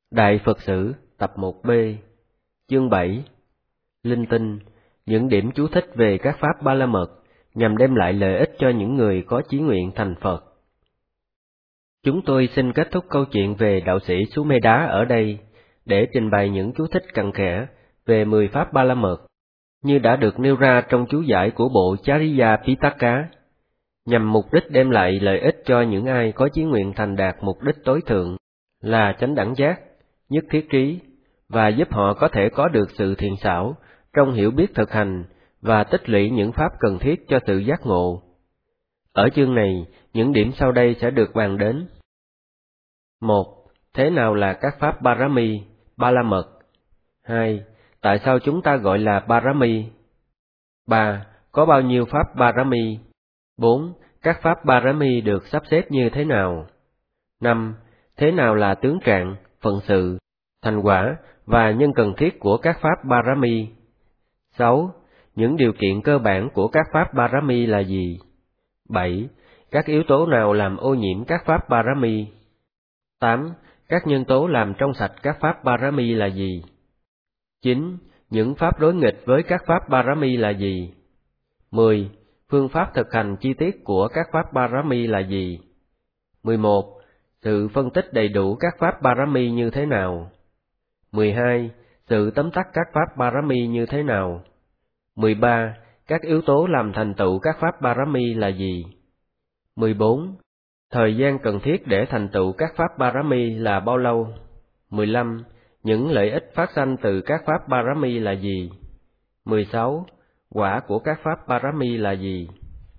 Đại Phật Sử Tập 1B Chương 7 Linh Tinh, những điểm chú thích về các pháp Ba La Mật nhằm đem lại lợi ích cho những người có chí nguyện thành Phật. Chúng tôi xin kết thúc câu chuyện về đạo sĩ Sumedá ở đây để trình bày những chú thích cặn kẽ về 10 pháp Ba La Mật, như đã được nêu ra trong chú giải của bộ Chariya Pitaka, nhằm mục đích đem lại lợi ích cho những ai có chí nguyện thành đạt mục đích tối thượng là chánh đẳng giác, nhất thiết trí, và giúp họ có thể có được sự thiện xảo trong hiểu biết thực hành và tích lũy những pháp cần thiết cho sự giác ngộ. Ở chương này, những điểm sau đây sẽ được bàn đến. 1. Thế nào là các pháp Parami, Ba La Mật? 2. Tại sao chúng ta gọi là Parami? 3. Có bao nhiêu pháp Parami? 4. Các pháp Parami được sắp xếp như thế nào? 5. Thế nào là tướng trạng, phận sự, thành quả và nhân cần thiết của các pháp Parami? 6. Những điều kiện cơ bản của các pháp Parami là gì? 7. Các yếu tố nào làm ô nhiễm các pháp Parami? 8. Các nhân tố làm trong sạch các pháp Parami là gì? 9. Những pháp đối nghịch với các pháp Parami là gì? 10. Phương pháp thực hành chi tiết của các pháp Parami là gì? 11. Sự phân tích đầy đủ các pháp Parami như thế nào? 12. Sự tóm tắt các pháp Parami như thế nào? 13. Các yếu tố làm thành tựu các pháp Parami là gì? 14. Thời gian cần thiết để thành tựu các pháp Parami là bao lâu? 15. Những lợi ích phát sanh từ các pháp Parami là gì? 16. Quả của các pháp Parami là gì?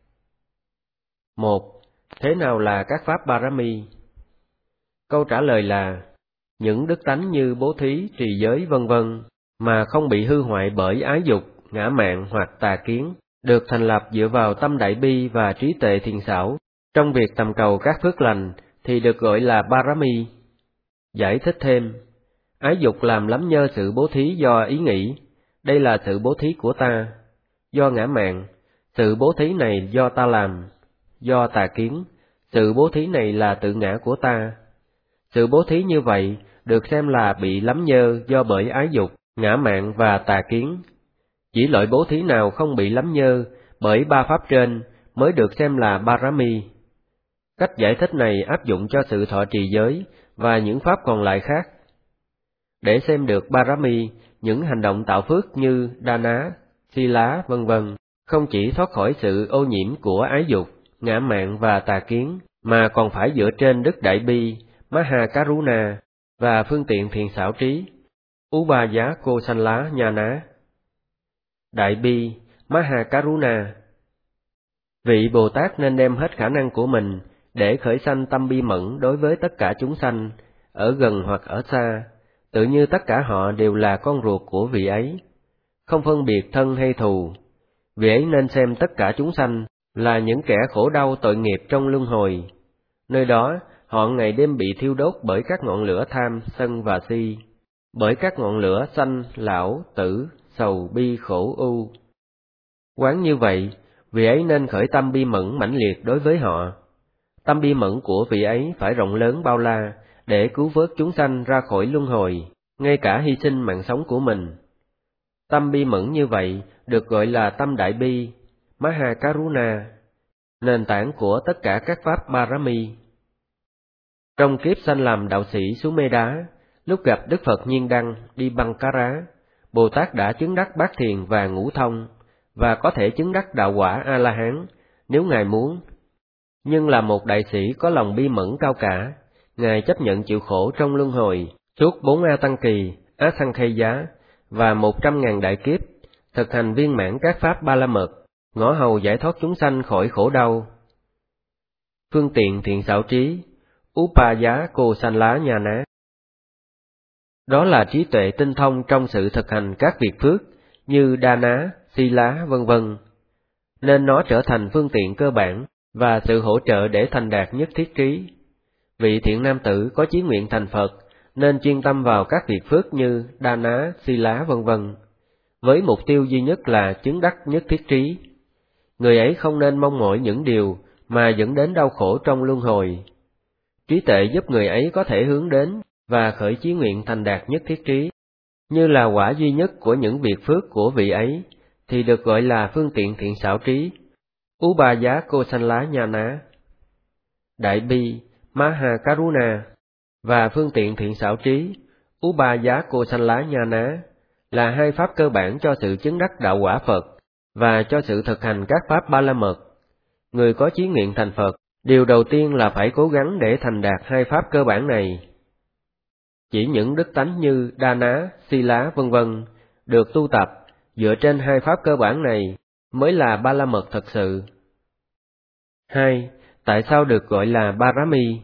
1. Thế nào là các pháp Parami? Câu trả lời là những đức tánh như bố thí, trì giới vân vân mà không bị hư hoại bởi ái dục, ngã mạn hoặc tà kiến, được thành lập dựa vào tâm đại bi và trí tuệ thiện xảo trong việc tầm cầu các phước lành thì được gọi là Parami. Giải thích thêm, ái dục làm lắm nhơ sự bố thí do ý nghĩ, đây là sự bố thí của ta. Do ngã mạn, sự bố thí này do ta làm. Do tà kiến, sự bố thí này là tự ngã của ta. Sự bố thí như vậy được xem là bị lắm nhơ do bởi ái dục, ngã mạn và tà kiến. Chỉ loại bố thí nào không bị lắm nhơ bởi ba pháp trên mới được xem là Parami. Cách giải thích này áp dụng cho sự thọ trì giới và những pháp còn lại khác. Để xem được Parami, những hành động tạo phước như Dana, Sila vân vân không chỉ thoát khỏi sự ô nhiễm của ái dục, ngã mạn và tà kiến, mà còn phải dựa trên đức đại bi, Mahakaruna và phương tiện thiện xảo trí, Ubaya Kosala Nhana. Đại bi, Mahakaruna. Vị Bồ Tát nên đem hết khả năng của mình để khởi sanh tâm bi mẫn đối với tất cả chúng sanh, ở gần hoặc ở xa, tự như tất cả họ đều là con ruột của vị ấy, không phân biệt thân hay thù. Vị ấy nên xem tất cả chúng sanh là những kẻ khổ đau tội nghiệp trong luân hồi. Nơi đó, họ ngày đêm bị thiêu đốt bởi các ngọn lửa tham, sân và si, bởi các ngọn lửa sanh, lão, tử, sầu, bi, khổ, ưu. Quán như vậy, vị ấy nên khởi tâm bi mẫn mãnh liệt đối với họ. Tâm bi mẫn của vị ấy phải rộng lớn bao la để cứu vớt chúng sanh ra khỏi luân hồi, ngay cả hy sinh mạng sống của mình. Tâm bi mẫn như vậy được gọi là tâm đại bi, Mahakaruna, nền tảng của tất cả các pháp Parami. Trong kiếp sanh làm đạo sĩ Sumedá, lúc gặp Đức Phật Nhiên Đăng đi Bankara, Bồ Tát đã chứng đắc bát thiền và ngũ thông, và có thể chứng đắc đạo quả A-la-hán nếu Ngài muốn. Nhưng là một đại sĩ có lòng bi mẫn cao cả, Ngài chấp nhận chịu khổ trong luân hồi suốt 4 A Tăng Kỳ, Á Thăng Khê Giá và 100.000 đại kiếp, thực hành viên mãn các pháp Ba La Mật, ngõ hầu giải thoát chúng sanh khỏi khổ đau. Phương tiện thiện xảo trí, Upaya Kosala Nhana. Đó là trí tuệ tinh thông trong sự thực hành các việc phước như Dana, Sila vân vân, nên nó trở thành phương tiện cơ bản và sự hỗ trợ để thành đạt nhất thiết trí. Vị thiện nam tử có chí nguyện thành Phật nên chuyên tâm vào các việc phước như Dana, Sila vân vân, với mục tiêu duy nhất là chứng đắc nhất thiết trí. Người ấy không nên mong mỏi những điều mà dẫn đến đau khổ trong luân hồi. Trí tuệ giúp người ấy có thể hướng đến và khởi chí nguyện thành đạt nhất thiết trí, như là quả duy nhất của những việc phước của vị ấy, thì được gọi là phương tiện thiện xảo trí, Ubaya Kosanla Nhana. Đại bi Maha Karuna và phương tiện thiện xảo trí Ubaya Kosanla Nhana là hai pháp cơ bản cho sự chứng đắc đạo quả Phật và cho sự thực hành các pháp ba la mật. Người có chí nguyện thành Phật, điều đầu tiên là phải cố gắng để thành đạt hai pháp cơ bản này. Chỉ những đức tánh như Dana, Sila vân vân được tu tập dựa trên hai pháp cơ bản này mới là ba la mật thật sự. 2. Tại sao được gọi là Parami?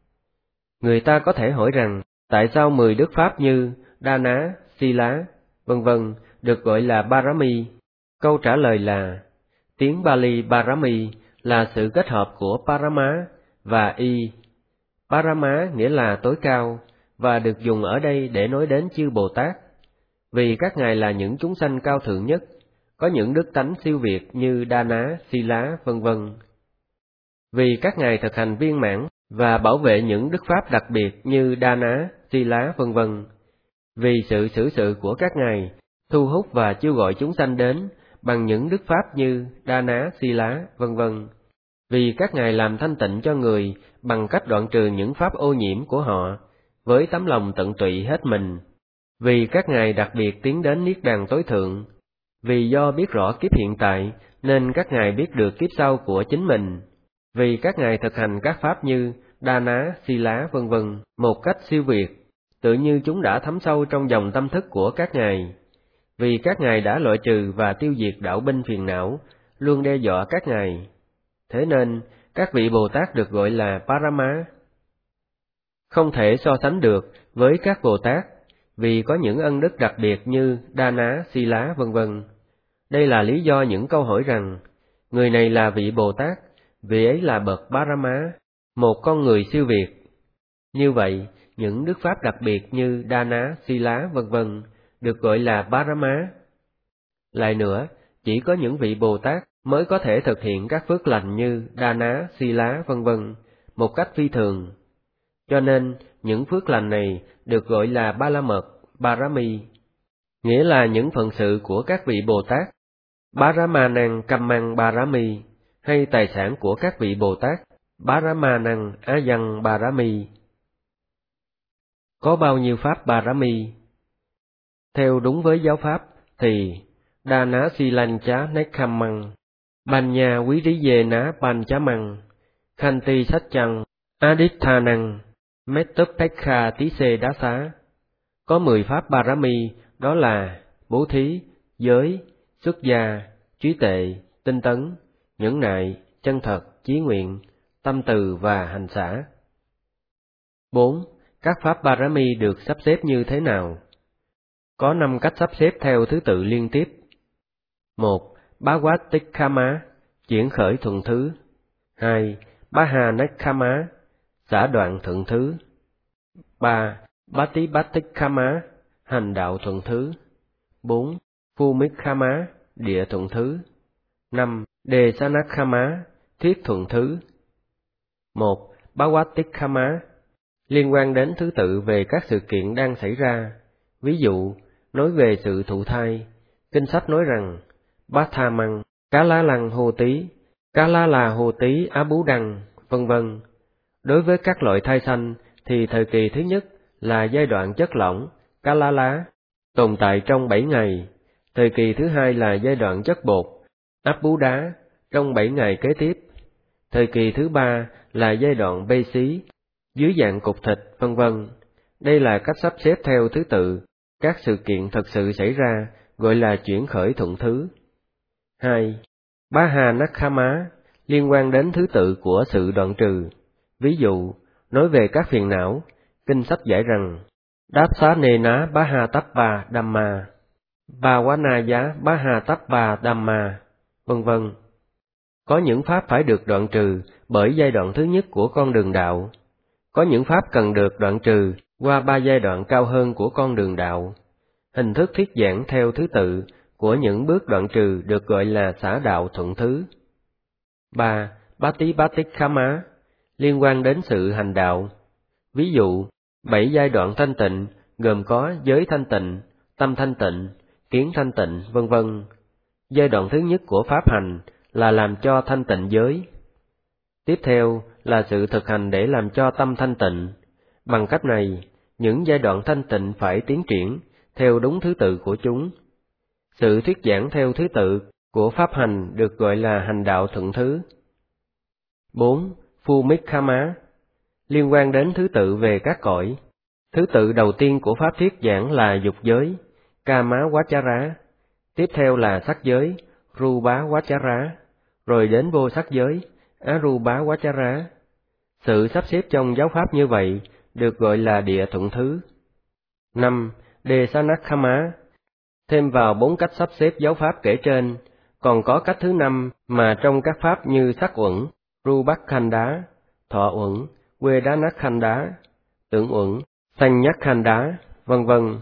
Người ta có thể hỏi rằng, tại sao 10 đức pháp như Dana, Sila, vân vân được gọi là Parami? Câu trả lời là, tiếng Pali Parami là sự kết hợp của Parama và Y. Parama nghĩa là tối cao, và được dùng ở đây để nói đến chư Bồ Tát, vì các ngài là những chúng sanh cao thượng nhất, có những đức tánh siêu việt như Dana, Sila, vân vân. Vì các ngài thực hành viên mãn và bảo vệ những đức pháp đặc biệt như Dana, Sila, vân vân. Vì sự xử sự của các ngài thu hút và chiêu gọi chúng sanh đến bằng những đức pháp như Dana, Sila, vân vân. Vì các ngài làm thanh tịnh cho người bằng cách đoạn trừ những pháp ô nhiễm của họ với tấm lòng tận tụy hết mình. Vì các ngài đặc biệt tiến đến niết bàn tối thượng. Vì do biết rõ kiếp hiện tại nên các ngài biết được kiếp sau của chính mình. Vì các ngài thực hành các pháp như Dana, Sila, vân vân một cách siêu việt, tự như chúng đã thấm sâu trong dòng tâm thức của các ngài. Vì các ngài đã loại trừ và tiêu diệt đạo binh phiền não luôn đe dọa các ngài. Thế nên các vị Bồ Tát được gọi là Parama. Không thể so sánh được với các Bồ Tát vì có những ân đức đặc biệt như Dana, Sila, vân vân. Đây là lý do những câu hỏi rằng, người này là vị Bồ Tát, vị ấy là bậc Parama, một con người siêu việt. Như vậy, những đức pháp đặc biệt như Dana, Sila, vân vân được gọi là Parama. Lại nữa, chỉ có những vị Bồ Tát mới có thể thực hiện các phước lành như Dana, Sila, vân vân một cách phi thường. Cho nên, những phước lành này được gọi là ba la mật, Parami, nghĩa là những phận sự của các vị Bồ Tát. Paramanang Kammang Parami, hay tài sản của các vị Bồ Tát, Paramanang Ayang Parami. Có bao nhiêu pháp Parami? Theo đúng với giáo pháp thì Dana Silancha Nekhamang, Banya Viriyena Panchamang, Khanti Satchang, Adithanang, Mettapekha Tise Dasa. Có 10 pháp Parami, đó là bố thí, giới, xuất gia, trí tuệ, tinh tấn, nhẫn nại, chân thật, chí nguyện, tâm từ và hành xả. 4. Các pháp Parami được sắp xếp như thế nào? Có 5 cách sắp xếp theo thứ tự liên tiếp. 1. Bhavatikkhama, chuyển khởi thuận thứ. 2. Bahanekkhama, xả đoạn thuận thứ. 3. Bhatibhatikkhama, hành đạo thuận thứ. 4. Phumikkhama, địa thuận thứ. 5. Desanakkhama, thiết thuận thứ. 1. Bhavatikkhama, liên quan đến thứ tự về các sự kiện đang xảy ra. Ví dụ, nói về sự thụ thai, kinh sách nói rằng, Bhathamang, cá lá lăng hô tí, cá lá là hô tí á bú đăng, vân vân. Đối với các loại thai sanh thì thời kỳ thứ nhất là giai đoạn chất lỏng, cá lá lá, tồn tại trong 7 ngày. Thời kỳ thứ hai là giai đoạn chất bột, áp bú đá, trong 7 ngày kế tiếp. Thời kỳ thứ ba là giai đoạn bê xí, dưới dạng cục thịt, vân vân. Đây là cách sắp xếp theo thứ tự các sự kiện thật sự xảy ra, gọi là chuyển khởi thuận thứ. 2. Bahanekkhama, liên quan đến thứ tự của sự đoạn trừ. Ví dụ, nói về các phiền não, kinh sách giải rằng, Dapsanena Bahatappa Dhamma, Bhavanaya Bahatappa Dhamma, vân vân. Có những pháp phải được đoạn trừ bởi giai đoạn thứ nhất của con đường đạo. Có những pháp cần được đoạn trừ qua 3 giai đoạn cao hơn của con đường đạo. Hình thức thuyết giảng theo thứ tự của những bước đoạn trừ được gọi là xả đạo thuận thứ. 3. Bhatibhatikkhama, liên quan đến sự hành đạo. Ví dụ, 7 giai đoạn thanh tịnh gồm có giới thanh tịnh, tâm thanh tịnh, kiến thanh tịnh, vân vân. Giai đoạn thứ nhất của pháp hành là làm cho thanh tịnh giới. Tiếp theo là sự thực hành để làm cho tâm thanh tịnh. Bằng cách này, những giai đoạn thanh tịnh phải tiến triển theo đúng thứ tự của chúng. Sự thuyết giảng theo thứ tự của pháp hành được gọi là hành đạo thuận thứ. 4. Phumikkhama, liên quan đến thứ tự về các cõi. Thứ tự đầu tiên của pháp thuyết giảng là dục giới, Kamawachara, tiếp theo là sắc giới, Rupawachara, rồi đến vô sắc giới, Arupawachara. Sự sắp xếp trong giáo pháp như vậy được gọi là địa thuận thứ. 5. Desanakkhama, thêm vào 4 cách sắp xếp giáo pháp kể trên, còn có cách thứ 5 mà trong các pháp như sắc uẩn, Rupakkhandá, thọ uẩn, Vedanakhandá, tưởng uẩn, Sanyakhandá, vân vân,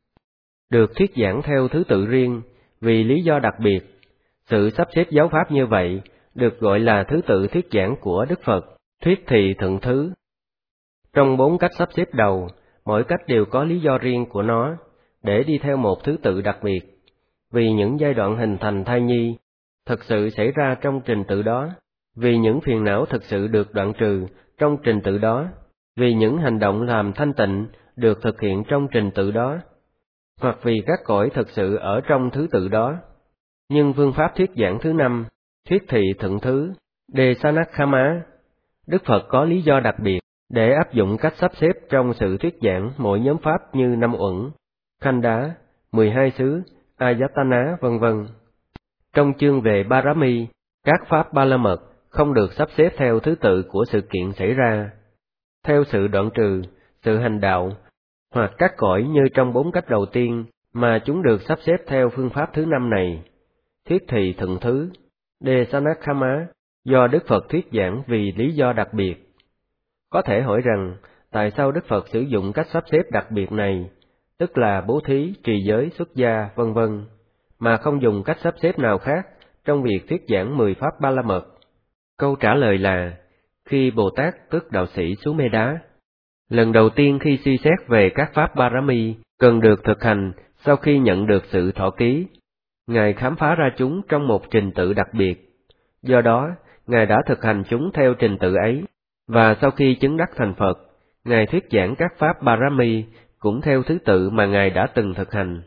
được thuyết giảng theo thứ tự riêng vì lý do đặc biệt. Sự sắp xếp giáo pháp như vậy được gọi là thứ tự thuyết giảng của Đức Phật, thuyết thị thuận thứ. Trong 4 cách sắp xếp đầu, mỗi cách đều có lý do riêng của nó, để đi theo một thứ tự đặc biệt, vì những giai đoạn hình thành thai nhi thực sự xảy ra trong trình tự đó, vì những phiền não thực sự được đoạn trừ trong trình tự đó, vì những hành động làm thanh tịnh được thực hiện trong trình tự đó, hoặc vì các cõi thực sự ở trong thứ tự đó. Nhưng phương pháp thuyết giảng thứ 5, thuyết thị thuận thứ, Desanakkhama, Đức Phật có lý do đặc biệt để áp dụng cách sắp xếp trong sự thuyết giảng mỗi nhóm pháp như 5 uẩn, Khanda, 12 xứ, Ayatana, vân vân. Trong chương về Parami, các pháp ba la mật không được sắp xếp theo thứ tự của sự kiện xảy ra, theo sự đoạn trừ, sự hành đạo, hoặc các cõi như trong 4 cách đầu tiên, mà chúng được sắp xếp theo phương pháp thứ 5 này, thuyết thị thuận thứ, Desanakkhama, do Đức Phật thuyết giảng vì lý do đặc biệt. Có thể hỏi rằng, tại sao Đức Phật sử dụng cách sắp xếp đặc biệt này, tức là bố thí, trì giới, xuất gia, vân vân, mà không dùng cách sắp xếp nào khác trong việc thuyết giảng 10 pháp ba la mật? Câu trả lời là, khi Bồ Tát tức đạo sĩ Sumedá, lần đầu tiên khi suy xét về các pháp Parami cần được thực hành sau khi nhận được sự thọ ký, Ngài khám phá ra chúng trong một trình tự đặc biệt. Do đó, Ngài đã thực hành chúng theo trình tự ấy, và sau khi chứng đắc thành Phật, Ngài thuyết giảng các pháp Parami cũng theo thứ tự mà Ngài đã từng thực hành.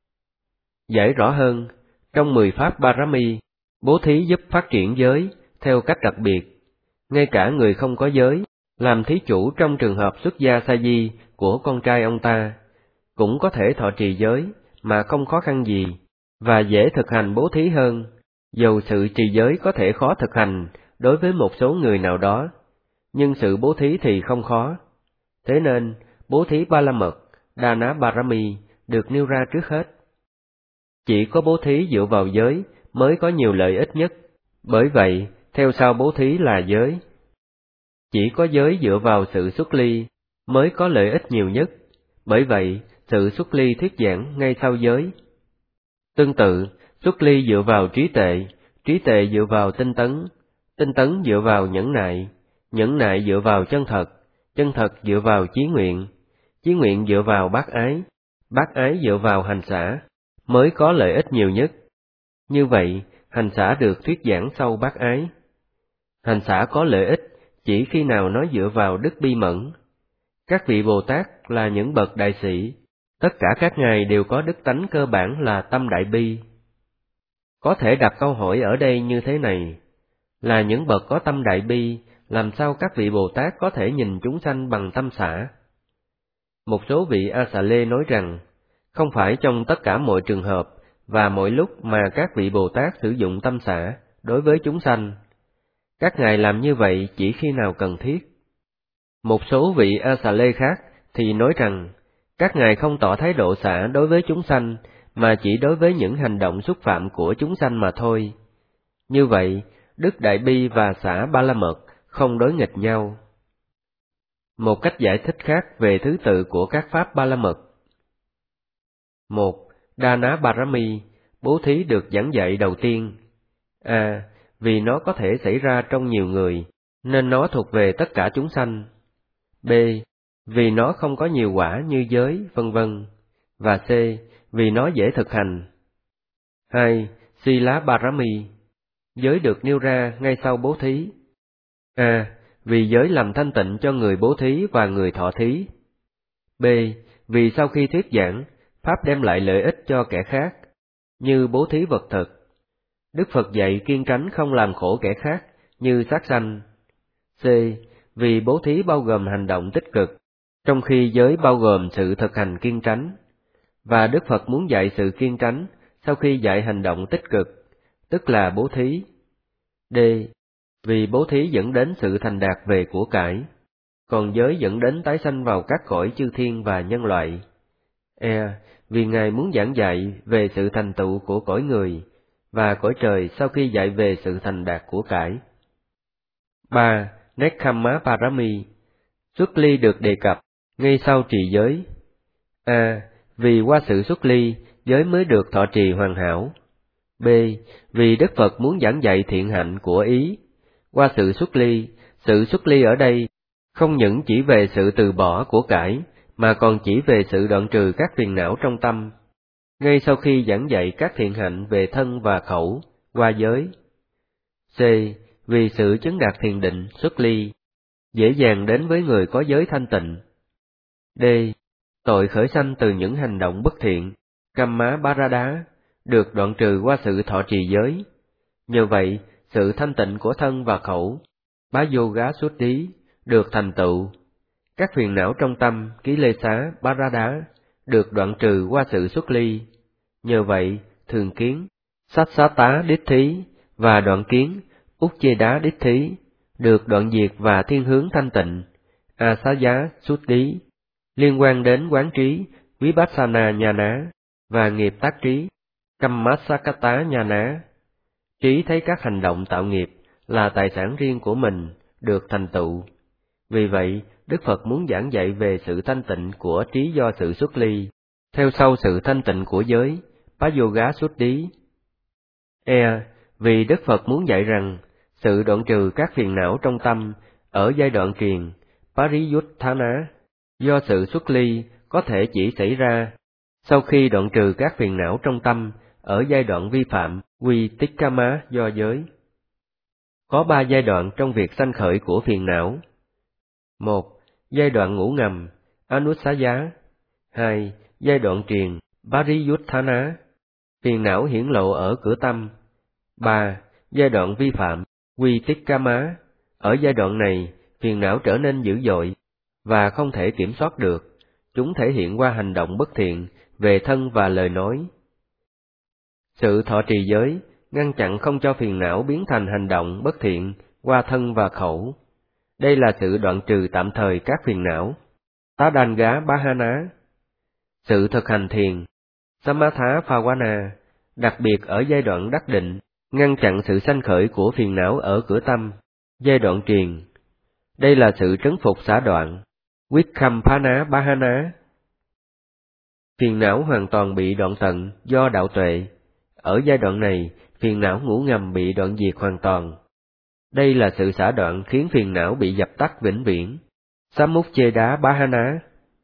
Giải rõ hơn, trong 10 pháp Parami, bố thí giúp phát triển giới theo cách đặc biệt. Ngay cả người không có giới, làm thí chủ trong trường hợp xuất gia sa di của con trai ông ta, cũng có thể thọ trì giới mà không khó khăn gì, và dễ thực hành bố thí hơn, dầu sự trì giới có thể khó thực hành đối với một số người nào đó, nhưng sự bố thí thì không khó. Thế nên, bố thí ba la mật, Dana Parami, được nêu ra trước hết. Chỉ có bố thí dựa vào giới mới có nhiều lợi ích nhất, bởi vậy, theo sau bố thí là giới. Chỉ có giới dựa vào sự xuất ly mới có lợi ích nhiều nhất, bởi vậy, sự xuất ly thuyết giảng ngay sau giới. Tương tự, xuất ly dựa vào trí tuệ dựa vào tinh tấn dựa vào nhẫn nại dựa vào chân thật dựa vào chí nguyện dựa vào bác ái dựa vào hành xả, mới có lợi ích nhiều nhất. Như vậy, hành xả được thuyết giảng sau bác ái. Hành xả có lợi ích chỉ khi nào nó dựa vào đức bi mẫn. Các vị Bồ Tát là những bậc đại sĩ, tất cả các ngài đều có đức tánh cơ bản là tâm đại bi. Có thể đặt câu hỏi ở đây như thế này, là những bậc có tâm đại bi, làm sao các vị Bồ Tát có thể nhìn chúng sanh bằng tâm xả? Một số vị A Xà Lê nói rằng, không phải trong tất cả mọi trường hợp và mọi lúc mà các vị Bồ Tát sử dụng tâm xả đối với chúng sanh. Các ngài làm như vậy chỉ khi nào cần thiết. Một số vị A Xà Lê khác thì nói rằng, các ngài không tỏ thái độ xả đối với chúng sanh, mà chỉ đối với những hành động xúc phạm của chúng sanh mà thôi. Như vậy, đức đại bi và xả ba la mật không đối nghịch nhau. Một cách giải thích khác về thứ tự của các pháp ba la mật. 1. Dana Parami, bố thí được giảng dạy đầu tiên. A. Vì nó có thể xảy ra trong nhiều người, nên nó thuộc về tất cả chúng sanh. B. vì nó không có nhiều quả như giới, vân vân. Và C. Vì nó dễ thực hành. 2. Sila Parami. Giới được nêu ra ngay sau bố thí. A. Vì giới làm thanh tịnh cho người bố thí và người thọ thí. B. Vì sau khi thuyết giảng, Pháp đem lại lợi ích cho kẻ khác, như bố thí vật thực. Đức Phật dạy kiêng tránh không làm khổ kẻ khác, như sát sanh. C. Vì bố thí bao gồm hành động tích cực, trong khi giới bao gồm sự thực hành kiêng tránh. Và Đức Phật muốn dạy sự kiêng tránh sau khi dạy hành động tích cực, tức là bố thí. D. Vì bố thí dẫn đến sự thành đạt về của cải, còn giới dẫn đến tái sanh vào các cõi chư thiên và nhân loại. E. Vì Ngài muốn giảng dạy về sự thành tựu của cõi người và cõi trời sau khi dạy về sự thành đạt của cải. 3. Nekkhamma Parami. Xuất ly được đề cập ngay sau trì giới. A. Vì qua sự xuất ly, giới mới được thọ trì hoàn hảo. B. Vì Đức Phật muốn giảng dạy thiện hạnh của ý. Qua sự xuất ly ở đây không những chỉ về sự từ bỏ của cải, mà còn chỉ về sự đoạn trừ các phiền não trong tâm, ngay sau khi giảng dạy các thiện hạnh về thân và khẩu, qua giới. C. Vì sự chứng đạt thiền định, xuất ly, dễ dàng đến với người có giới thanh tịnh. D. Tội khởi sanh từ những hành động bất thiện, Kamma Parada, được đoạn trừ qua sự thọ trì giới. Nhờ vậy, sự thanh tịnh của thân và khẩu, Bá-yoga xuất đí, được thành tựu. Các phiền não trong tâm, Kilesa, Parada, được đoạn trừ qua sự xuất ly. Nhờ vậy, thường kiến, Sassata đích thí và đoạn kiến, Uchcheda đích thí, được đoạn diệt và thiên hướng thanh tịnh, Asaya xuất đí, liên quan đến quán trí, Vipassana Nhana, và nghiệp tác trí, Kammasakata Nhana. Trí thấy các hành động tạo nghiệp là tài sản riêng của mình, được thành tựu. Vì vậy, Đức Phật muốn giảng dạy về sự thanh tịnh của trí do sự xuất ly, theo sau sự thanh tịnh của giới, Bá-yoga xuất đí. E. Vì Đức Phật muốn dạy rằng, sự đoạn trừ các phiền não trong tâm, ở giai đoạn truyền, Pariyutthana, do sự xuất ly, có thể chỉ xảy ra, sau khi đoạn trừ các phiền não trong tâm, ở giai đoạn vi phạm, Vitikkamma do giới. Có 3 giai đoạn trong việc sanh khởi của phiền não. 1. Giai đoạn ngủ ngầm, Anussaya. 2. Giai đoạn truyền, Pariyutthana, phiền não hiển lộ ở cửa tâm. 3. Giai đoạn vi phạm, Vitikkamma. Ở giai đoạn này, phiền não trở nên dữ dội và không thể kiểm soát được. Chúng thể hiện qua hành động bất thiện về thân và lời nói. Sự thọ trì giới ngăn chặn không cho phiền não biến thành hành động bất thiện qua thân và khẩu. Đây là sự đoạn trừ tạm thời các phiền não, Tadanga Bahana. Sự thực hành thiền, Samatha Bhavana, đặc biệt ở giai đoạn đắc định, ngăn chặn sự sanh khởi của phiền não ở cửa tâm, giai đoạn truyền. Đây là sự trấn phục xả đoạn, Vikhamphana Bahana. Phiền não hoàn toàn bị đoạn tận do đạo tuệ. Ở giai đoạn này, phiền não ngủ ngầm bị đoạn diệt hoàn toàn. Đây là sự xả đoạn khiến phiền não bị dập tắt vĩnh viễn, Sammucceda Bahana.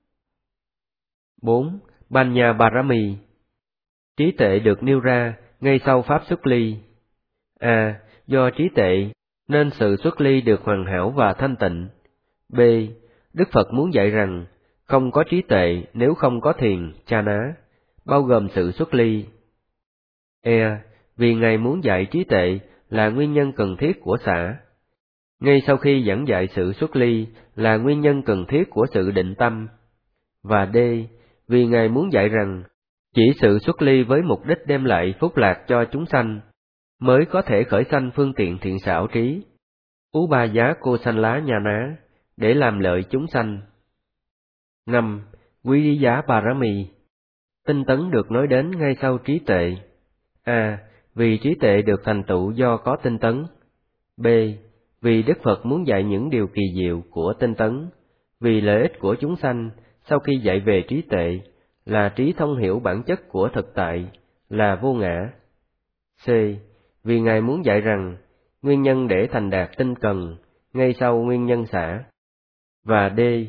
4. Banya Parami. Trí tuệ được nêu ra ngay sau pháp xuất ly. A. Do trí tuệ nên sự xuất ly được hoàn hảo và thanh tịnh. B. Đức Phật muốn dạy rằng không có trí tuệ nếu không có thiền, chana, bao gồm sự xuất ly. E. Vì Ngài muốn dạy trí tuệ là nguyên nhân cần thiết của xả. Ngay sau khi giảng dạy sự xuất ly là nguyên nhân cần thiết của sự định tâm. Và D. Vì Ngài muốn dạy rằng chỉ sự xuất ly với mục đích đem lại phúc lạc cho chúng sanh mới có thể khởi sanh phương tiện thiện xảo trí, Ubaya Kosala Nhana, để làm lợi chúng sanh. 5. Viriya Parami. Tinh tấn được nói đến ngay sau trí tuệ. A. Vì trí tuệ được thành tựu do có tinh tấn. B. Vì Đức Phật muốn dạy những điều kỳ diệu của tinh tấn, vì lợi ích của chúng sanh sau khi dạy về trí tuệ, là trí thông hiểu bản chất của thực tại, là vô ngã. C. Vì Ngài muốn dạy rằng, nguyên nhân để thành đạt tinh cần, ngay sau nguyên nhân xả. Và D.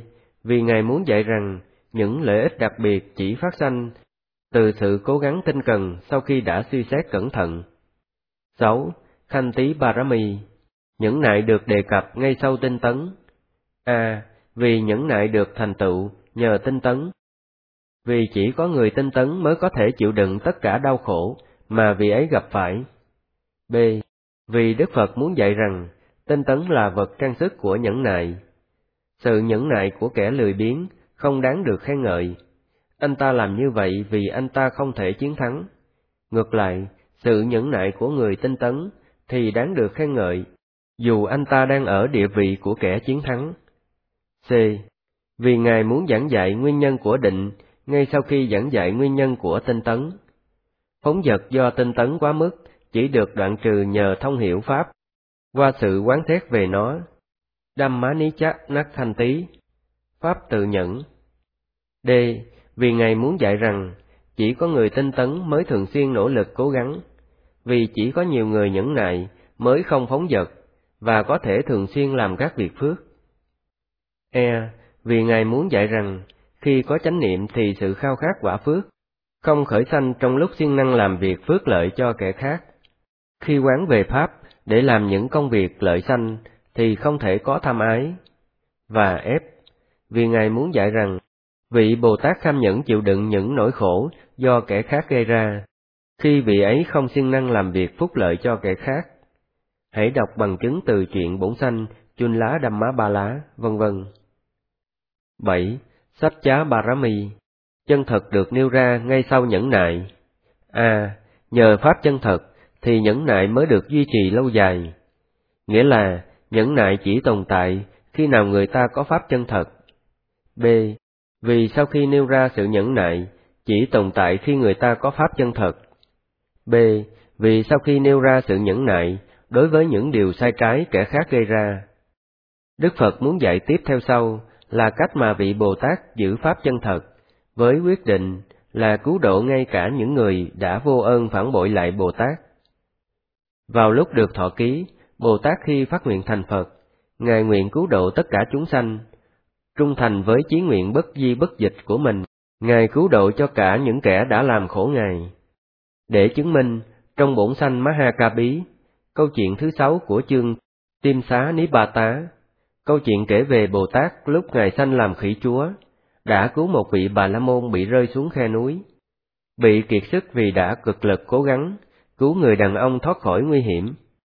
vì Ngài muốn dạy rằng những lợi ích đặc biệt chỉ phát sanh từ sự cố gắng tinh cần sau khi đã suy xét cẩn thận. 6. Khanti Parami. Nhẫn nại được đề cập ngay sau tinh tấn. A. Vì nhẫn nại được thành tựu nhờ tinh tấn. Vì chỉ có người tinh tấn mới có thể chịu đựng tất cả đau khổ mà vị ấy gặp phải. B. Vì Đức Phật muốn dạy rằng tinh tấn là vật trang sức của nhẫn nại. Sự nhẫn nại của kẻ lười biếng không đáng được khen ngợi. Anh ta làm như vậy vì anh ta không thể chiến thắng. Ngược lại, sự nhẫn nại của người tinh tấn thì đáng được khen ngợi, dù anh ta đang ở địa vị của kẻ chiến thắng. C. Vì Ngài muốn giảng dạy nguyên nhân của định ngay sau khi giảng dạy nguyên nhân của tinh tấn. Phóng dật do tinh tấn quá mức chỉ được đoạn trừ nhờ thông hiểu Pháp, qua sự quán xét về nó. Dhammaniccakhanti, Pháp tự nhẫn. D. Vì Ngài muốn dạy rằng chỉ có người tinh tấn mới thường xuyên nỗ lực cố gắng, vì chỉ có nhiều người nhẫn nại mới không phóng dật và có thể thường xuyên làm các việc phước. E. Vì Ngài muốn dạy rằng khi có chánh niệm thì sự khao khát quả phước không khởi sanh trong lúc siêng năng làm việc phước lợi cho kẻ khác. Khi quán về Pháp để làm những công việc lợi sanh thì không thể có tham ái. Và F. Vì Ngài muốn dạy rằng vị Bồ Tát kham nhẫn chịu đựng những nỗi khổ do kẻ khác gây ra, khi vị ấy không siêng năng làm việc phúc lợi cho kẻ khác. Hãy đọc bằng chứng từ truyện Bổn Sanh, Chun Lá Đâm Má Ba Lá, vân vân. 7. Sachcha Parami. Chân thật được nêu ra ngay sau nhẫn nại. A. Nhờ Pháp chân thật thì nhẫn nại mới được duy trì lâu dài. Nghĩa là nhẫn nại chỉ tồn tại khi nào người ta có Pháp chân thật. B. Vì sau khi nêu ra sự nhẫn nại chỉ tồn tại khi người ta có Pháp chân thật. B. Vì sau khi nêu ra sự nhẫn nại đối với những điều sai trái kẻ khác gây ra. Đức Phật muốn dạy tiếp theo sau là cách mà vị Bồ Tát giữ Pháp chân thật, với quyết định là cứu độ ngay cả những người đã vô ơn phản bội lại Bồ Tát. Vào lúc được thọ ký, Bồ Tát khi phát nguyện thành Phật, Ngài nguyện cứu độ tất cả chúng sanh. Trung thành với chí nguyện bất di bất dịch của mình, Ngài cứu độ cho cả những kẻ đã làm khổ Ngài. Để chứng minh, trong Bổn Sanh Mahakabhi, câu chuyện thứ 6 của chương Tiêm Xá Nipata, câu chuyện kể về Bồ Tát lúc Ngài sanh làm khỉ chúa, đã cứu một vị Bà La Môn bị rơi xuống khe núi. Bị kiệt sức vì đã cực lực cố gắng, cứu người đàn ông thoát khỏi nguy hiểm.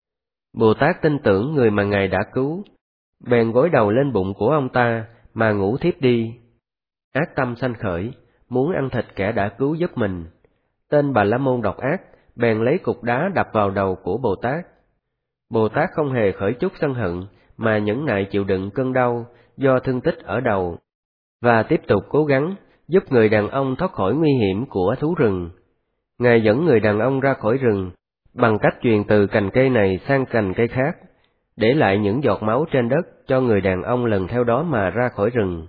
Bồ Tát tin tưởng người mà Ngài đã cứu, bèn gối đầu lên bụng của ông ta mà ngủ thiếp đi. Ác tâm sanh khởi, muốn ăn thịt kẻ đã cứu giúp mình. Tên Bà La Môn độc ác, bèn lấy cục đá đập vào đầu của Bồ Tát. Bồ Tát không hề khởi chút sân hận, mà nhẫn nại chịu đựng cơn đau do thương tích ở đầu, và tiếp tục cố gắng giúp người đàn ông thoát khỏi nguy hiểm của thú rừng. Ngài dẫn người đàn ông ra khỏi rừng bằng cách truyền từ cành cây này sang cành cây khác, để lại những giọt máu trên đất cho người đàn ông lần theo đó mà ra khỏi rừng.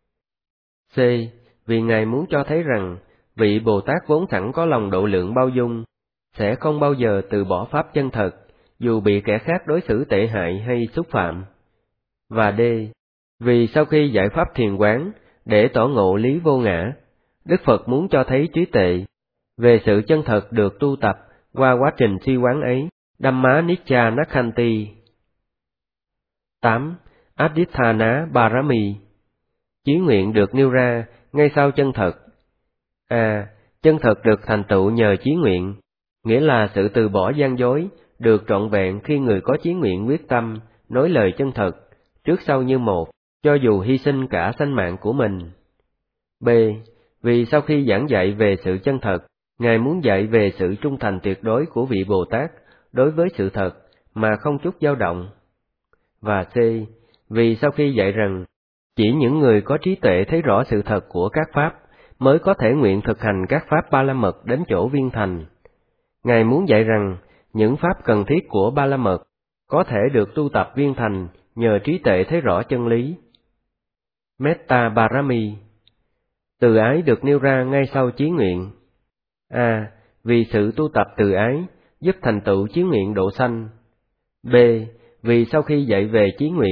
C. Vì Ngài muốn cho thấy rằng vị Bồ Tát vốn sẵn có lòng độ lượng bao dung, sẽ không bao giờ từ bỏ Pháp chân thật, dù bị kẻ khác đối xử tệ hại hay xúc phạm. Và D. Vì sau khi giải Pháp thiền quán, để tỏ ngộ lý vô ngã, Đức Phật muốn cho thấy trí tuệ về sự chân thật được tu tập qua quá trình suy quán ấy. Dhammaniccakhanti. 8. Adhitthana Parami. Chí nguyện được nêu ra ngay sau chân thật. A. Chân thật được thành tựu nhờ chí nguyện, nghĩa là sự từ bỏ gian dối được trọn vẹn khi người có chí nguyện quyết tâm nói lời chân thật, trước sau như một, cho dù hy sinh cả sanh mạng của mình. B. Vì sau khi giảng dạy về sự chân thật, Ngài muốn dạy về sự trung thành tuyệt đối của vị Bồ Tát đối với sự thật mà không chút dao động. Và C. Vì sau khi dạy rằng chỉ những người có trí tuệ thấy rõ sự thật của các pháp mới có thể nguyện thực hành các pháp Ba La Mật đến chỗ viên thành. Ngài muốn dạy rằng những pháp cần thiết của Ba La Mật có thể được tu tập viên thành nhờ trí tuệ thấy rõ chân lý. Metta Parami. Từ ái được nêu ra ngay sau chí nguyện. A. Vì sự tu tập từ ái giúp thành tựu chí nguyện độ sanh. B. Vì sau khi dạy về chí nguyện,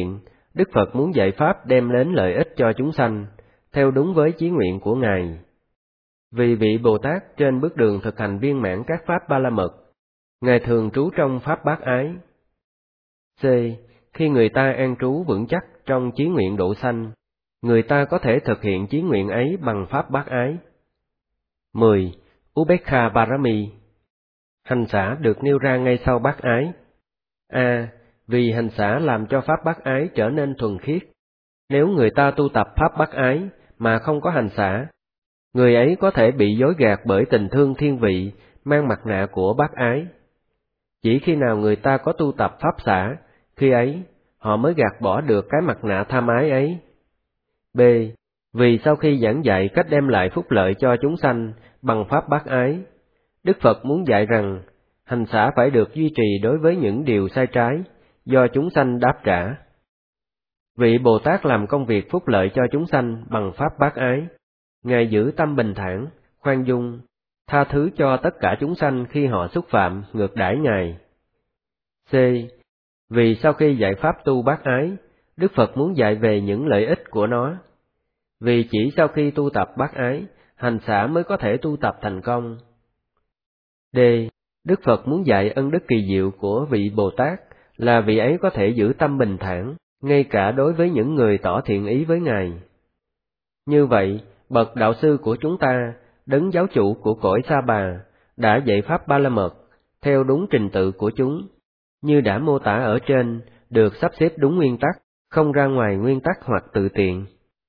Đức Phật muốn dạy Pháp đem đến lợi ích cho chúng sanh, theo đúng với chí nguyện của Ngài. Vì vị Bồ Tát trên bước đường thực hành viên mãn các Pháp Ba La Mật, Ngài thường trú trong Pháp Bác Ái. C. Khi người ta an trú vững chắc trong chí nguyện độ sanh, người ta có thể thực hiện chí nguyện ấy bằng Pháp Bác Ái. 10. Ubekha Parami. Hành xả được nêu ra ngay sau Bác Ái. A. Vì hành xả làm cho Pháp Bác Ái trở nên thuần khiết. Nếu người ta tu tập Pháp Bác Ái mà không có hành xả, người ấy có thể bị dối gạt bởi tình thương thiên vị, mang mặt nạ của Bác Ái. Chỉ khi nào người ta có tu tập Pháp xả, khi ấy họ mới gạt bỏ được cái mặt nạ tham ái ấy. B. Vì sau khi giảng dạy cách đem lại phúc lợi cho chúng sanh bằng Pháp Bác Ái, Đức Phật muốn dạy rằng hành xả phải được duy trì đối với những điều sai trái, do chúng sanh đáp trả. Vị Bồ Tát làm công việc phúc lợi cho chúng sanh bằng Pháp Bác Ái. Ngài giữ tâm bình thản, khoan dung, tha thứ cho tất cả chúng sanh khi họ xúc phạm, ngược đãi Ngài. C. Vì sau khi dạy Pháp tu Bác Ái, Đức Phật muốn dạy về những lợi ích của nó. Vì chỉ sau khi tu tập Bác Ái, hành xả mới có thể tu tập thành công. D. Đức Phật muốn dạy ân đức kỳ diệu của vị Bồ Tát là vị ấy có thể giữ tâm bình thản, ngay cả đối với những người tỏ thiện ý với Ngài. Như vậy, bậc đạo sư của chúng ta, đấng giáo chủ của cõi Sa Bà, đã dạy Pháp Ba La Mật, theo đúng trình tự của chúng, như đã mô tả ở trên, được sắp xếp đúng nguyên tắc, không ra ngoài nguyên tắc hoặc tự tiện.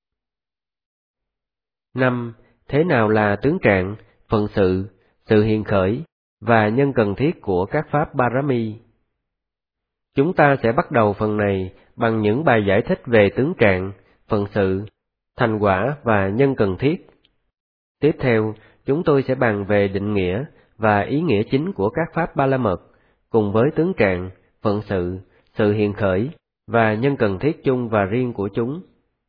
5. Thế nào là tướng trạng, phận sự hiện khởi, và nhân cần thiết của các Pháp Parami? Chúng ta sẽ bắt đầu phần này bằng những bài giải thích về tướng trạng, phận sự, thành quả và nhân cần thiết. Tiếp theo, chúng tôi sẽ bàn về định nghĩa và ý nghĩa chính của các Pháp Ba La Mật, cùng với tướng trạng, phận sự hiện khởi, và nhân cần thiết chung và riêng của chúng.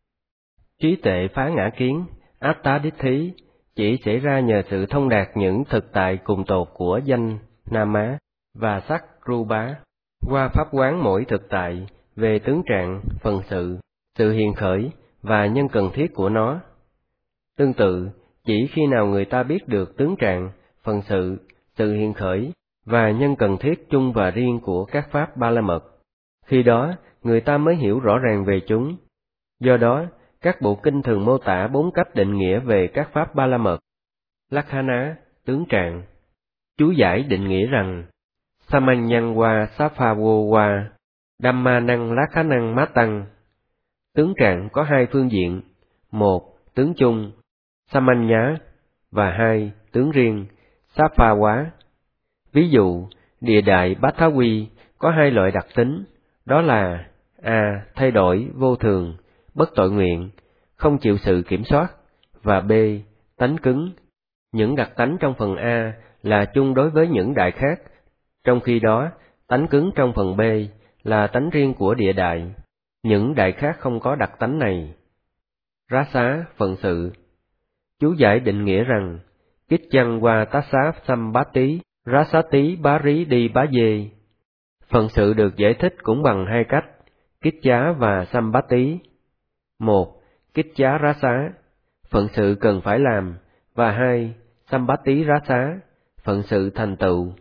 Trí tuệ phá ngã kiến, Attadithi, chỉ xảy ra nhờ sự thông đạt những thực tại cùng tột của danh, Nama, và sắc, Rupa, qua pháp quán mỗi thực tại về tướng trạng, phần sự hiện khởi, và nhân cần thiết của nó. Tương tự, chỉ khi nào người ta biết được tướng trạng, phần sự hiện khởi, và nhân cần thiết chung và riêng của các Pháp Ba La Mật, khi đó người ta mới hiểu rõ ràng về chúng. Do đó, các bộ kinh thường mô tả 4 cách định nghĩa về các Pháp Ba La Mật. Lakkhana, tướng trạng. Chú giải định nghĩa rằng, Samanyangwa Saphavowa, Dhammanang Lakhanang Matang. Tướng trạng có 2 phương diện: 1. Tướng chung, Samanya, và 2. Tướng riêng, Saphava. Ví dụ, địa đại Bhattavi có 2 loại đặc tính, đó là A. Thay đổi, vô thường, bất tội nguyện, không chịu sự kiểm soát, và B. Tánh cứng. Những đặc tánh trong phần A là chung đối với những đại khác, trong khi đó, tánh cứng trong phần B là tánh riêng của địa đại. Những đại khác không có đặc tánh này. Rasa, phận sự. Chú giải định nghĩa rằng, Kích chăng qua tá xá sambati, rasati bari đi bá dê. Phận sự được giải thích cũng bằng 2 cách, kích chá và sambati. 1. Kích chá rasa, phận sự cần phải làm, và 2. Sambati rasa, phận sự thành tựu.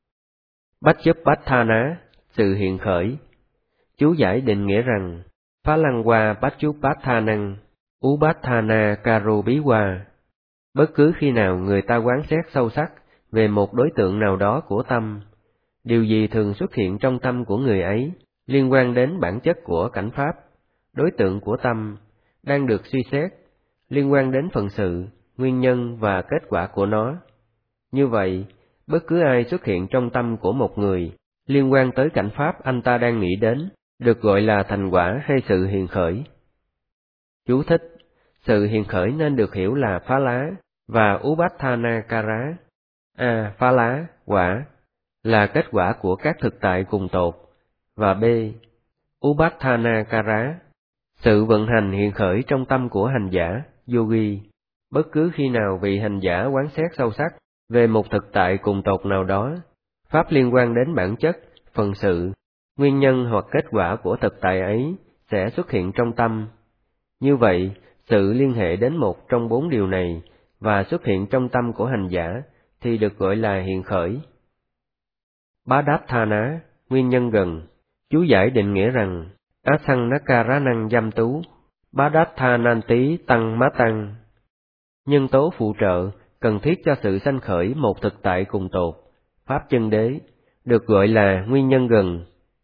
Bách chấp bách tha ná, sự hiện khởi. Chú giải định nghĩa rằng, phá lăng qua bách chú bát tha năng, ú bát tha na caro bí qua. Bất cứ khi nào người ta quán xét sâu sắc về một đối tượng nào đó của tâm, điều gì thường xuất hiện trong tâm của người ấy liên quan đến bản chất của cảnh pháp, đối tượng của tâm, đang được suy xét, liên quan đến phận sự, nguyên nhân và kết quả của nó. Như vậy, bất cứ ai xuất hiện trong tâm của một người liên quan tới cảnh pháp anh ta đang nghĩ đến, được gọi là thành quả hay sự hiện khởi. Chú thích: sự hiện khởi nên được hiểu là phá lá và Upathana Kara. A. Phá lá, quả, là kết quả của các thực tại cùng tột, và B. Upathana Kara, sự vận hành hiện khởi trong tâm của hành giả, yogi. Bất cứ khi nào vị hành giả quán xét sâu sắc về một thực tại cùng tột nào đó, pháp liên quan đến bản chất, phần sự, nguyên nhân hoặc kết quả của thực tại ấy sẽ xuất hiện trong tâm. Như vậy, sự liên hệ đến một trong 4 điều này và xuất hiện trong tâm của hành giả thì được gọi là hiện khởi. Badatthaná, nguyên nhân gần. Chú giải định nghĩa rằng, Asannakaranang dâm tú, Badatthananti tăng má tăng. Nhân tố phụ trợ cần thiết cho sự sanh khởi một thực tại cùng tột, Pháp chân đế, được gọi là nguyên nhân gần.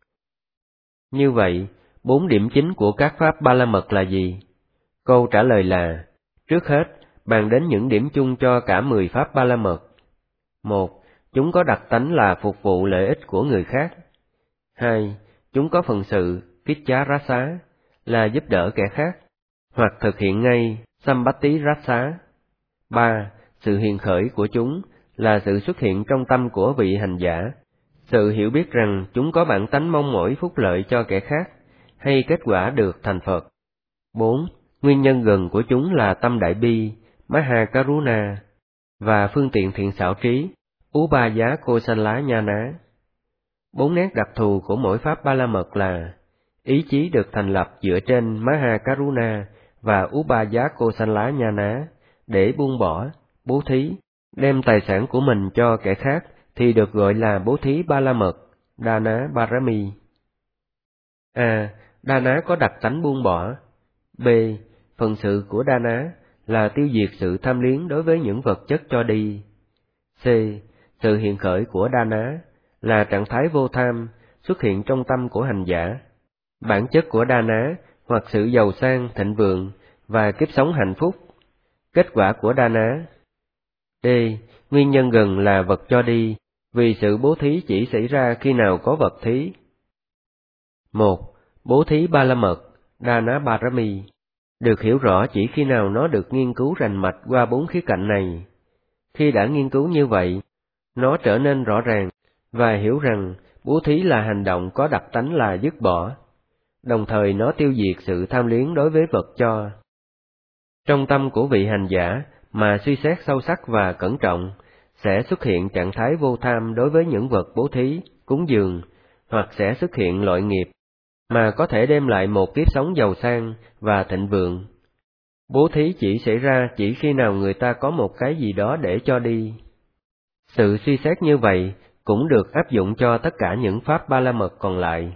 Như vậy, 4 điểm chính của các Pháp Ba La Mật là gì? Câu trả lời là, trước hết, bàn đến những điểm chung cho cả 10 Pháp Ba La Mật. 1. Chúng có đặc tánh là phục vụ lợi ích của người khác. 2. Chúng có phần sự, Kichá Rasa, là giúp đỡ kẻ khác, hoặc thực hiện ngay, Sambatti Rasa. 3. Sự hiện khởi của chúng là sự xuất hiện trong tâm của vị hành giả, sự hiểu biết rằng chúng có bản tánh mong mỏi phúc lợi cho kẻ khác, hay kết quả được thành Phật. 4. Nguyên nhân gần của chúng là tâm đại bi, Mahakaruna, và phương tiện thiện xảo trí, Upaya Kosanla Nhana. 4 nét đặc thù của mỗi Pháp Ba La Mật là ý chí được thành lập dựa trên Mahakaruna và Upaya Kosanla Nhana để buông bỏ, bố thí, đem tài sản của mình cho kẻ khác thì được gọi là bố thí Ba La Mật, Dana Barami. A. Dana có đặc tánh buông bỏ. B. Phần sự của Dana là tiêu diệt sự tham luyến đối với những vật chất cho đi. C. Sự hiện khởi của Dana là trạng thái vô tham xuất hiện trong tâm của hành giả. Bản chất của Dana hoặc sự giàu sang, thịnh vượng và kiếp sống hạnh phúc. Kết quả của Dana. D. Nguyên nhân gần là vật cho đi, vì sự bố thí chỉ xảy ra khi nào có vật thí. 1. Bố thí Ba La Mật, Dana Barami, được hiểu rõ chỉ khi nào nó được nghiên cứu rành mạch qua 4 khía cạnh này. Khi đã nghiên cứu như vậy, nó trở nên rõ ràng, và hiểu rằng bố thí là hành động có đặc tánh là dứt bỏ, đồng thời nó tiêu diệt sự tham luyến đối với vật cho. Trong tâm của vị hành giả mà suy xét sâu sắc và cẩn trọng, sẽ xuất hiện trạng thái vô tham đối với những vật bố thí, cúng dường, hoặc sẽ xuất hiện loại nghiệp mà có thể đem lại một kiếp sống giàu sang và thịnh vượng. Bố thí chỉ xảy ra chỉ khi nào người ta có một cái gì đó để cho đi. Sự suy xét như vậy cũng được áp dụng cho tất cả những Pháp Ba La Mật còn lại.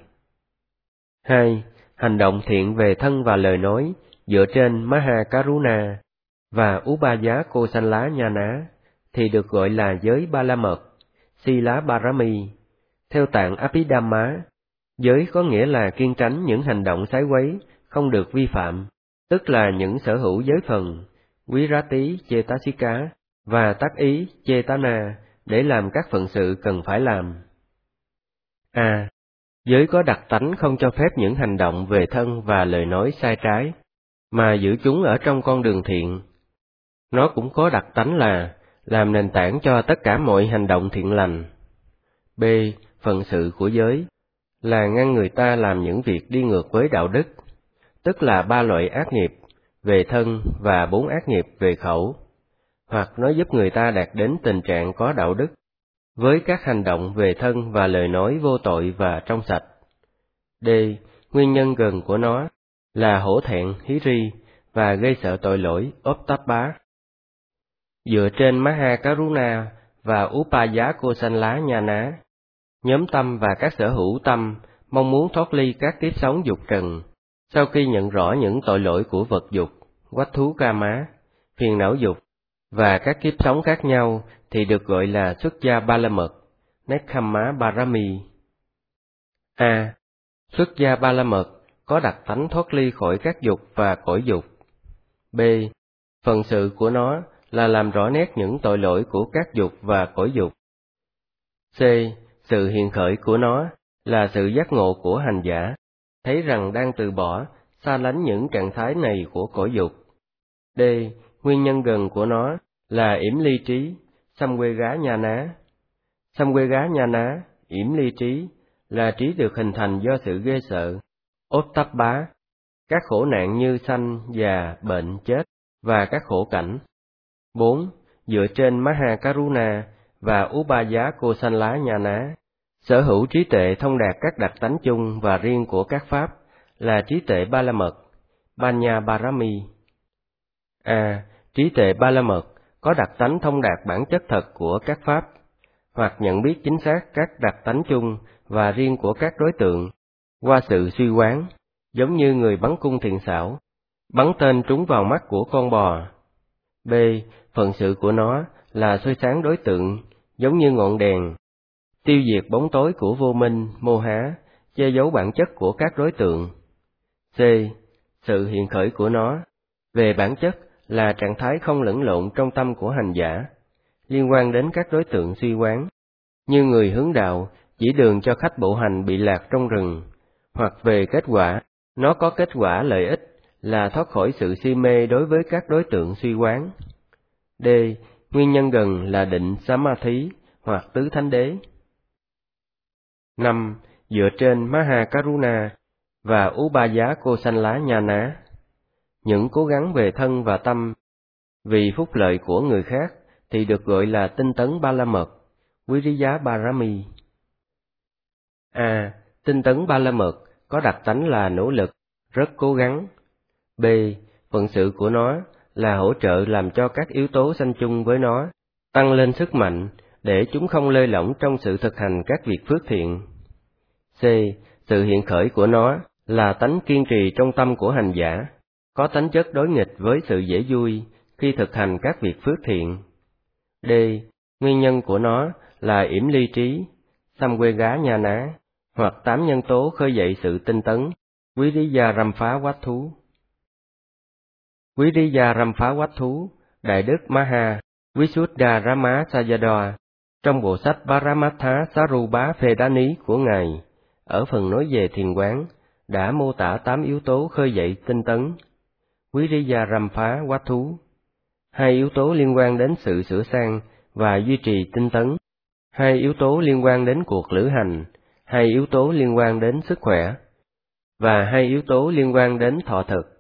2. Hành động thiện về thân và lời nói dựa trên Mahakaruna và Upaya Kosanla Nhana thì được gọi là giới Ba La Mật, Sila Barami. Theo tạng Abhidhamma, giới có nghĩa là kiêng tránh những hành động sái quấy, không được vi phạm, tức là những sở hữu giới phần, Virati Chetasika và tác ý Chetana để làm các phận sự cần phải làm. A. Giới có đặc tánh không cho phép những hành động về thân và lời nói sai trái, mà giữ chúng ở trong con đường thiện. Nó cũng có đặc tánh là làm nền tảng cho tất cả mọi hành động thiện lành. B. Phận sự của giới là ngăn người ta làm những việc đi ngược với đạo đức, tức là 3 loại ác nghiệp về thân và 4 ác nghiệp về khẩu, hoặc nó giúp người ta đạt đến tình trạng có đạo đức, với các hành động về thân và lời nói vô tội và trong sạch. D. Nguyên nhân gần của nó là hổ thẹn, hí ri và gây sợ tội lỗi, Ottappa. Dựa trên Mahakaruna và Upaya Kosanla Nhana, nhóm tâm và các sở hữu tâm mong muốn thoát ly các kiếp sống dục trần, sau khi nhận rõ những tội lỗi của vật dục, quách thú kama, phiền não dục, và các kiếp sống khác nhau thì được gọi là xuất gia Ba La Mật, Nekkhamma Barami. A. Xuất gia Ba La Mật có đặc tánh thoát ly khỏi các dục và cõi dục. B. Phần sự của nó là làm rõ nét những tội lỗi của các dục và cõi dục. C. Sự hiện khởi của nó là sự giác ngộ của hành giả, thấy rằng đang từ bỏ, xa lánh những trạng thái này của cõi dục. D. Nguyên nhân gần của nó là yểm ly trí, Samvega Nhana. Samvega Nhana, yểm ly trí, là trí được hình thành do sự ghê sợ, Ottappa, các khổ nạn như sanh, già, bệnh, chết, và các khổ cảnh. 4. Dựa trên Mahakaruna và Upaya Kosanla Nhana, sở hữu trí tuệ thông đạt các đặc tánh chung và riêng của các Pháp, là trí tuệ ba la mật, Panya Parami. A. Trí tuệ ba la mật có đặc tánh thông đạt bản chất thật của các pháp, hoặc nhận biết chính xác các đặc tánh chung và riêng của các đối tượng, qua sự suy quán, giống như người bắn cung thiện xảo, bắn tên trúng vào mắt của con bò. B. Phận sự của nó là soi sáng đối tượng, giống như ngọn đèn, tiêu diệt bóng tối của vô minh, mô há, che giấu bản chất của các đối tượng. C. Sự hiện khởi của nó, về bản chất, là trạng thái không lẫn lộn trong tâm của hành giả, liên quan đến các đối tượng suy quán, như người hướng đạo chỉ đường cho khách bộ hành bị lạc trong rừng, hoặc về kết quả, nó có kết quả lợi ích là thoát khỏi sự si mê đối với các đối tượng suy quán. D. Nguyên nhân gần là định Samadhi hoặc tứ thánh đế. 5. Dựa trên Maha Karuna và Upaya Kosala Nhana, những cố gắng về thân và tâm vì phúc lợi của người khác thì được gọi là tinh tấn ba la mật, Viriya Parami. A. Tinh tấn ba la mật có đặc tánh là nỗ lực, rất cố gắng. B. Phận sự của nó là hỗ trợ làm cho các yếu tố sanh chung với nó tăng lên sức mạnh, để chúng không lơi lỏng trong sự thực hành các việc phước thiện. C. Sự hiện khởi của nó là tánh kiên trì trong tâm của hành giả, có tính chất đối nghịch với sự dễ vui khi thực hành các việc phước thiện. D. Nguyên nhân của nó là yểm ly trí, Samvega Nhana, hoặc 8 nhân tố khơi dậy sự tinh tấn, Viriya Ramphá Quát Thú. Viriya Ramphá Quát Thú, Đại đức Maha Visuddha Rama Sayadaw, trong bộ sách Paramattha Sarubha Phedani của Ngài, ở phần nói về thiền quán, đã mô tả 8 yếu tố khơi dậy tinh tấn, Viriya Ramphá Quát Thú. 2 yếu tố liên quan đến sự sửa sang và duy trì tinh tấn, 2 yếu tố liên quan đến cuộc lữ hành, 2 yếu tố liên quan đến sức khỏe, và 2 yếu tố liên quan đến thọ thực.